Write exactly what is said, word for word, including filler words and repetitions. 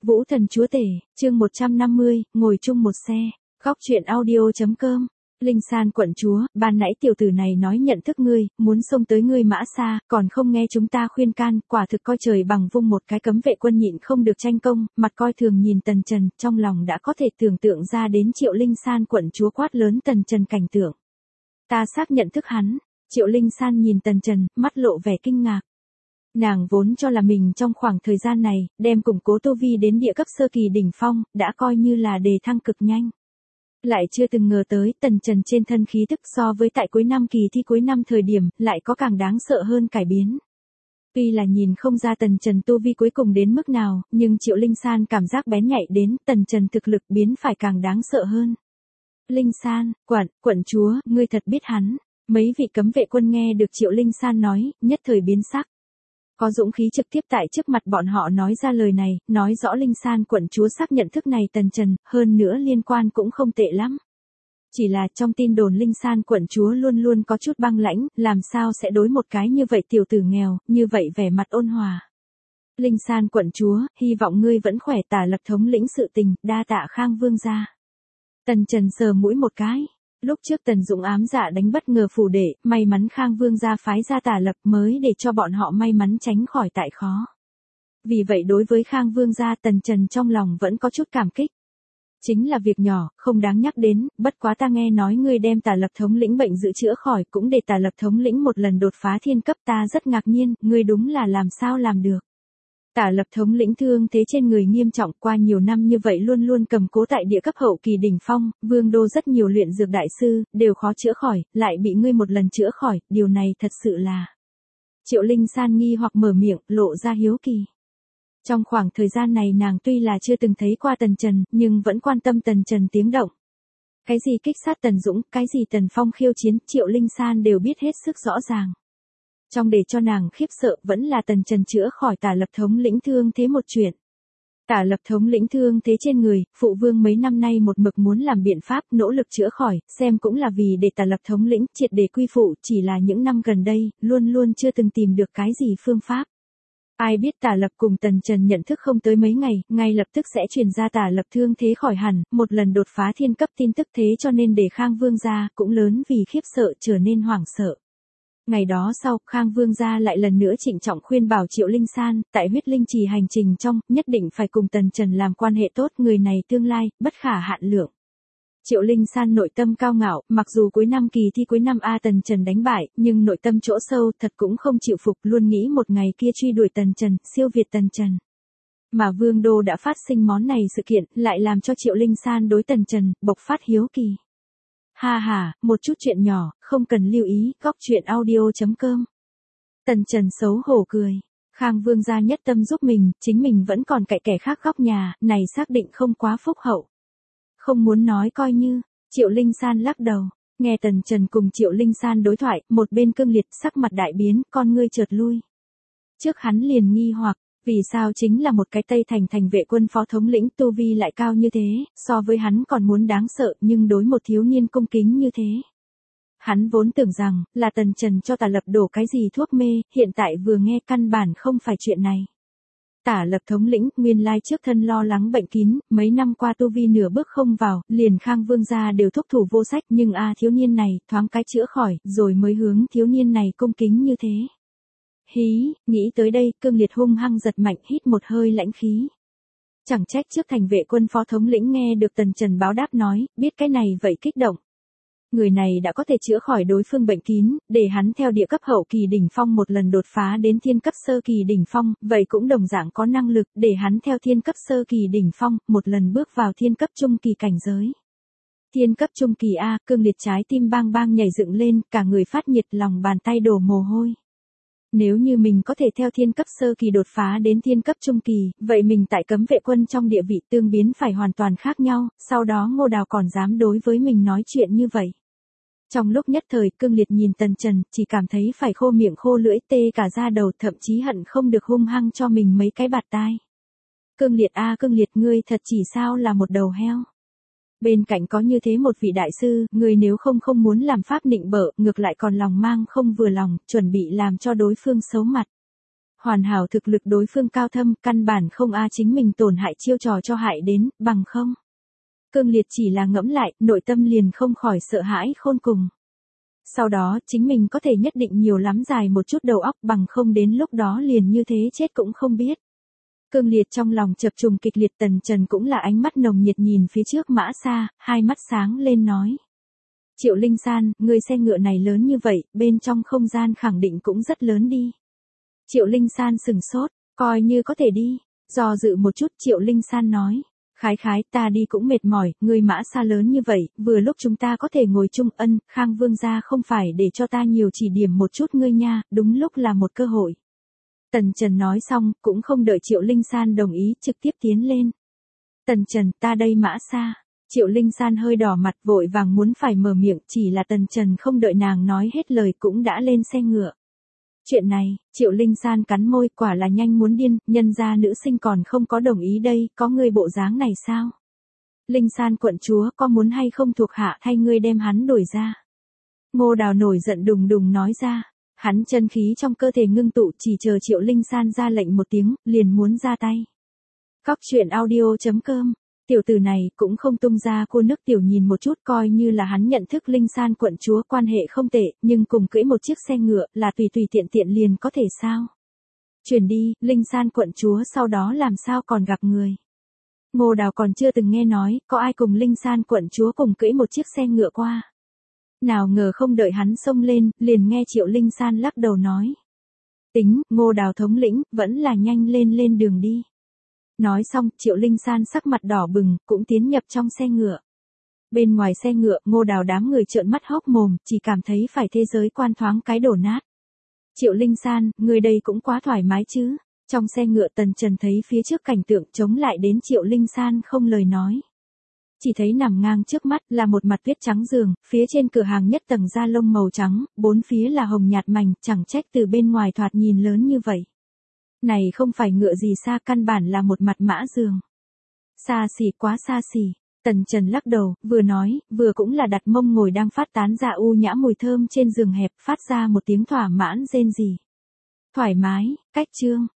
Vũ Thần Chúa Tể, chương một trăm năm mươi, ngồi chung một xe, góc truyện audio.com. Linh San quận chúa, ban nãy tiểu tử này nói nhận thức ngươi, muốn xông tới ngươi Mã Sa, còn không nghe chúng ta khuyên can, quả thực coi trời bằng vung một cái cấm vệ quân nhịn không được tranh công, mặt coi thường nhìn Tần Trần, trong lòng đã có thể tưởng tượng ra đến Triệu Linh San quận chúa quát lớn Tần Trần cảnh tượng. Ta xác nhận thức hắn. Triệu Linh San nhìn Tần Trần, mắt lộ vẻ kinh ngạc. Nàng vốn cho là mình trong khoảng thời gian này, đem củng cố tu vi đến địa cấp sơ kỳ đỉnh phong, đã coi như là đề thăng cực nhanh. Lại chưa từng ngờ tới Tần Trần trên thân khí tức so với tại cuối năm kỳ thi cuối năm thời điểm, lại có càng đáng sợ hơn cải biến. Tuy là nhìn không ra Tần Trần tu vi cuối cùng đến mức nào, nhưng Triệu Linh San cảm giác bén nhạy đến Tần Trần thực lực biến phải càng đáng sợ hơn. Linh San, quận, quận chúa, ngươi thật biết hắn. Mấy vị cấm vệ quân nghe được Triệu Linh San nói, nhất thời biến sắc. Có dũng khí trực tiếp tại trước mặt bọn họ nói ra lời này, nói rõ Linh San quận chúa xác nhận thức này Tần Trần, hơn nữa liên quan cũng không tệ lắm. Chỉ là trong tin đồn Linh San quận chúa luôn luôn có chút băng lãnh, làm sao sẽ đối một cái như vậy tiểu tử nghèo, như vậy vẻ mặt ôn hòa. Linh San quận chúa, hy vọng ngươi vẫn khỏe, Tả Lập thống lĩnh sự tình, đa tạ Khang vương gia. Tần Trần sờ mũi một cái. Lúc trước Tần Dũng ám dạ đánh bất ngờ phủ đệ, may mắn Khang vương gia phái ra Tả Lập mới để cho bọn họ may mắn tránh khỏi tại khó. Vì vậy đối với Khang vương gia Tần Trần trong lòng vẫn có chút cảm kích. Chính là việc nhỏ, không đáng nhắc đến, bất quá ta nghe nói ngươi đem Tả Lập thống lĩnh bệnh dự chữa khỏi, cũng để Tả Lập thống lĩnh một lần đột phá thiên cấp, ta rất ngạc nhiên, ngươi đúng là làm sao làm được. Tả Lập thống lĩnh thương thế trên người nghiêm trọng, qua nhiều năm như vậy luôn luôn cầm cố tại địa cấp hậu kỳ đỉnh phong, vương đô rất nhiều luyện dược đại sư, đều khó chữa khỏi, lại bị ngươi một lần chữa khỏi, điều này thật sự là. Triệu Linh San nghi hoặc mở miệng, lộ ra hiếu kỳ. Trong khoảng thời gian này nàng tuy là chưa từng thấy qua Tần Trần, nhưng vẫn quan tâm Tần Trần tiếng động. Cái gì kích sát Tần Dũng, cái gì Tần Phong khiêu chiến, Triệu Linh San đều biết hết sức rõ ràng. Trong để cho nàng khiếp sợ vẫn là Tần Trần chữa khỏi Tả Lập thống lĩnh thương thế một chuyện. Tả Lập thống lĩnh thương thế trên người, phụ vương mấy năm nay một mực muốn làm biện pháp nỗ lực chữa khỏi, xem cũng là vì để Tả Lập thống lĩnh triệt để quy phụ, chỉ là những năm gần đây, luôn luôn chưa từng tìm được cái gì phương pháp. Ai biết Tả Lập cùng Tần Trần nhận thức không tới mấy ngày, ngay lập tức sẽ truyền ra Tả Lập thương thế khỏi hẳn, một lần đột phá thiên cấp tin tức, thế cho nên để Khang vương gia cũng lớn vì khiếp sợ trở nên hoảng sợ. Ngày đó sau, Khang vương gia lại lần nữa trịnh trọng khuyên bảo Triệu Linh San, tại huyết linh trì hành trình trong, nhất định phải cùng Tần Trần làm quan hệ tốt, người này tương lai, bất khả hạn lượng. Triệu Linh San nội tâm cao ngạo, mặc dù cuối năm kỳ thi cuối năm A Tần Trần đánh bại, nhưng nội tâm chỗ sâu thật cũng không chịu phục, luôn nghĩ một ngày kia truy đuổi Tần Trần, siêu việt Tần Trần. Mà Vương Đô đã phát sinh món này sự kiện, lại làm cho Triệu Linh San đối Tần Trần, bộc phát hiếu kỳ. Ha ha, một chút chuyện nhỏ, không cần lưu ý, góc truyện audio.com. Tần Trần xấu hổ cười. Khang vương gia nhất tâm giúp mình, chính mình vẫn còn cậy kẻ khác góc nhà, này xác định không quá phúc hậu. Không muốn nói coi như, Triệu Linh San lắc đầu. Nghe Tần Trần cùng Triệu Linh San đối thoại, một bên Cương Liệt sắc mặt đại biến, con ngươi chợt lui. Trước hắn liền nghi hoặc, vì sao chính là một cái Tây Thành thành vệ quân phó thống lĩnh tu vi lại cao như thế, so với hắn còn muốn đáng sợ, nhưng đối một thiếu niên cung kính như thế. Hắn vốn tưởng rằng, là Tần Trần cho Tả Lập đổ cái gì thuốc mê, hiện tại vừa nghe căn bản không phải chuyện này. Tả Lập thống lĩnh, nguyên lai trước thân lo lắng bệnh kín, mấy năm qua tu vi nửa bước không vào, liền Khang vương gia đều thúc thủ vô sách, nhưng a thiếu niên này, thoáng cái chữa khỏi, rồi mới hướng thiếu niên này cung kính như thế. Hí, nghĩ tới đây, Cương Liệt hung hăng giật mạnh, hít một hơi lãnh khí. Chẳng trách trước thành vệ quân phó thống lĩnh nghe được Tần Trần báo đáp nói, biết cái này vậy kích động. Người này đã có thể chữa khỏi đối phương bệnh kín, để hắn theo địa cấp hậu kỳ đỉnh phong một lần đột phá đến thiên cấp sơ kỳ đỉnh phong, vậy cũng đồng dạng có năng lực để hắn theo thiên cấp sơ kỳ đỉnh phong, một lần bước vào thiên cấp trung kỳ cảnh giới. Thiên cấp trung kỳ A, Cương Liệt trái tim bang bang nhảy dựng lên, cả người phát nhiệt, lòng bàn tay đổ mồ hôi. Nếu như mình có thể theo thiên cấp sơ kỳ đột phá đến thiên cấp trung kỳ, vậy mình tại cấm vệ quân trong địa vị tương biến phải hoàn toàn khác nhau, sau đó Ngô Đào còn dám đối với mình nói chuyện như vậy. Trong lúc nhất thời, Cương Liệt nhìn Tần Trần, chỉ cảm thấy phải khô miệng khô lưỡi, tê cả da đầu, thậm chí hận không được hung hăng cho mình mấy cái bạt tai. Cương Liệt a Cương Liệt, ngươi thật chỉ sao là một đầu heo. Bên cạnh có như thế một vị đại sư, người nếu không không muốn làm pháp nịnh bợ, ngược lại còn lòng mang không vừa lòng, chuẩn bị làm cho đối phương xấu mặt. hoàn hảo thực lực đối phương cao thâm, căn bản không a chính mình tổn hại chiêu trò cho hại đến, bằng không. Cương Liệt chỉ là ngẫm lại, nội tâm liền không khỏi sợ hãi khôn cùng. Sau đó, chính mình có thể nhất định nhiều lắm dài một chút đầu óc, bằng không đến lúc đó liền như thế chết cũng không biết. Cương Liệt trong lòng chập trùng kịch liệt, Tần Trần cũng là ánh mắt nồng nhiệt nhìn phía trước Mã Sa, hai mắt sáng lên nói. Triệu Linh San, người xe ngựa này lớn như vậy, bên trong không gian khẳng định cũng rất lớn đi. Triệu Linh San sừng sốt, coi như có thể đi. Do dự một chút Triệu Linh San nói. Khái khái ta đi cũng mệt mỏi, người Mã Sa lớn như vậy, vừa lúc chúng ta có thể ngồi chung. Ân, Khang Vương gia không phải để cho ta nhiều chỉ điểm một chút ngươi nha, đúng lúc là một cơ hội. Tần Trần nói xong, cũng không đợi Triệu Linh San đồng ý, trực tiếp tiến lên. Tần Trần, ta đây Mã Sa. Triệu Linh San hơi đỏ mặt vội vàng muốn phải mở miệng, chỉ là Tần Trần không đợi nàng nói hết lời cũng đã lên xe ngựa. Chuyện này, Triệu Linh San cắn môi, quả là nhanh muốn điên, nhân ra nữ sinh còn không có đồng ý đây, có người bộ dáng này sao? Linh San quận chúa, có muốn hay không thuộc hạ thay ngươi đem hắn đuổi ra? Ngô Đào nổi giận đùng đùng nói ra, hắn chân khí trong cơ thể ngưng tụ, chỉ chờ Triệu Linh San ra lệnh một tiếng, liền muốn ra tay. Cóc truyện audio chấm com. Tiểu tử này cũng không tung ra cô nước tiểu nhìn một chút, coi như là hắn nhận thức Linh San quận chúa quan hệ không tệ, nhưng cùng cưỡi một chiếc xe ngựa là tùy tùy tiện tiện liền có thể sao? Chuyển đi, Linh San quận chúa sau đó làm sao còn gặp người? Ngô Đào còn chưa từng nghe nói, có ai cùng Linh San quận chúa cùng cưỡi một chiếc xe ngựa qua. Nào ngờ không đợi hắn xông lên, liền nghe Triệu Linh San lắc đầu nói. Tính, Ngô Đào thống lĩnh, vẫn là nhanh lên lên đường đi. Nói xong, Triệu Linh San sắc mặt đỏ bừng, cũng tiến nhập trong xe ngựa. Bên ngoài xe ngựa, Ngô Đào đám người trợn mắt hốc mồm, chỉ cảm thấy phải thế giới quan thoáng cái đổ nát. Triệu Linh San, người đây cũng quá thoải mái chứ. Trong xe ngựa Tần Trần thấy phía trước cảnh tượng chống lại đến Triệu Linh San không lời nói. Chỉ thấy nằm ngang trước mắt là một mặt tuyết trắng giường, phía trên cửa hàng nhất tầng da lông màu trắng, bốn phía là hồng nhạt mảnh, chẳng trách từ bên ngoài thoạt nhìn lớn như vậy. Này không phải ngựa gì xa, căn bản là một mặt mã giường. Xa xỉ, quá xa xỉ. Tần Trần lắc đầu, vừa nói, vừa cũng là đặt mông ngồi đang phát tán ra u nhã mùi thơm trên giường hẹp, phát ra một tiếng thỏa mãn rên rỉ. Thoải mái, cách chương.